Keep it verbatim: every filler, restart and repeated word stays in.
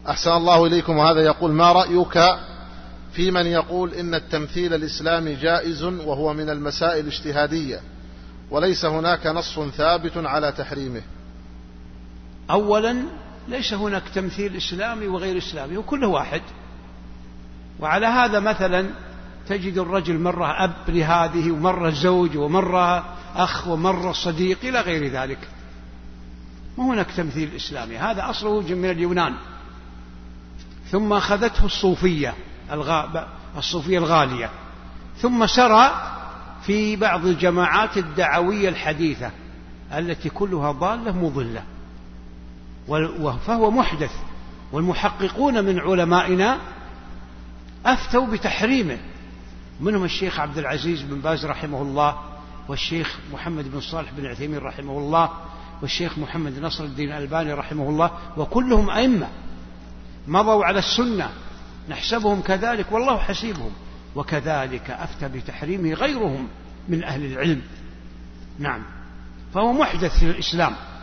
أحسن الله إليكم. وهذا يقول: ما رأيك في من يقول إن التمثيل الإسلامي جائز وهو من المسائل الاجتهادية وليس هناك نص ثابت على تحريمه؟ أولا ليس هناك تمثيل إسلامي وغير إسلامي، وكله واحد. وعلى هذا مثلا تجد الرجل مرة أب لهذه ومرة زوج ومرة أخ ومرة صديق إلى غير ذلك. ما هناك تمثيل إسلامي، هذا أصله من اليونان، ثم أخذته الصوفية الصوفية الغالية، ثم سرى في بعض الجماعات الدعوية الحديثة التي كلها ضالة مضلة، فهو محدث. والمحققون من علمائنا أفتوا بتحريمه، منهم الشيخ عبد العزيز بن باز رحمه الله، والشيخ محمد بن صالح بن عثيمين رحمه الله، والشيخ محمد نصر الدين الألباني رحمه الله، وكلهم أئمة مضوا على السنة، نحسبهم كذلك والله حسيبهم. وكذلك أفتى بتحريمه غيرهم من أهل العلم. نعم، فهو محدث في الإسلام.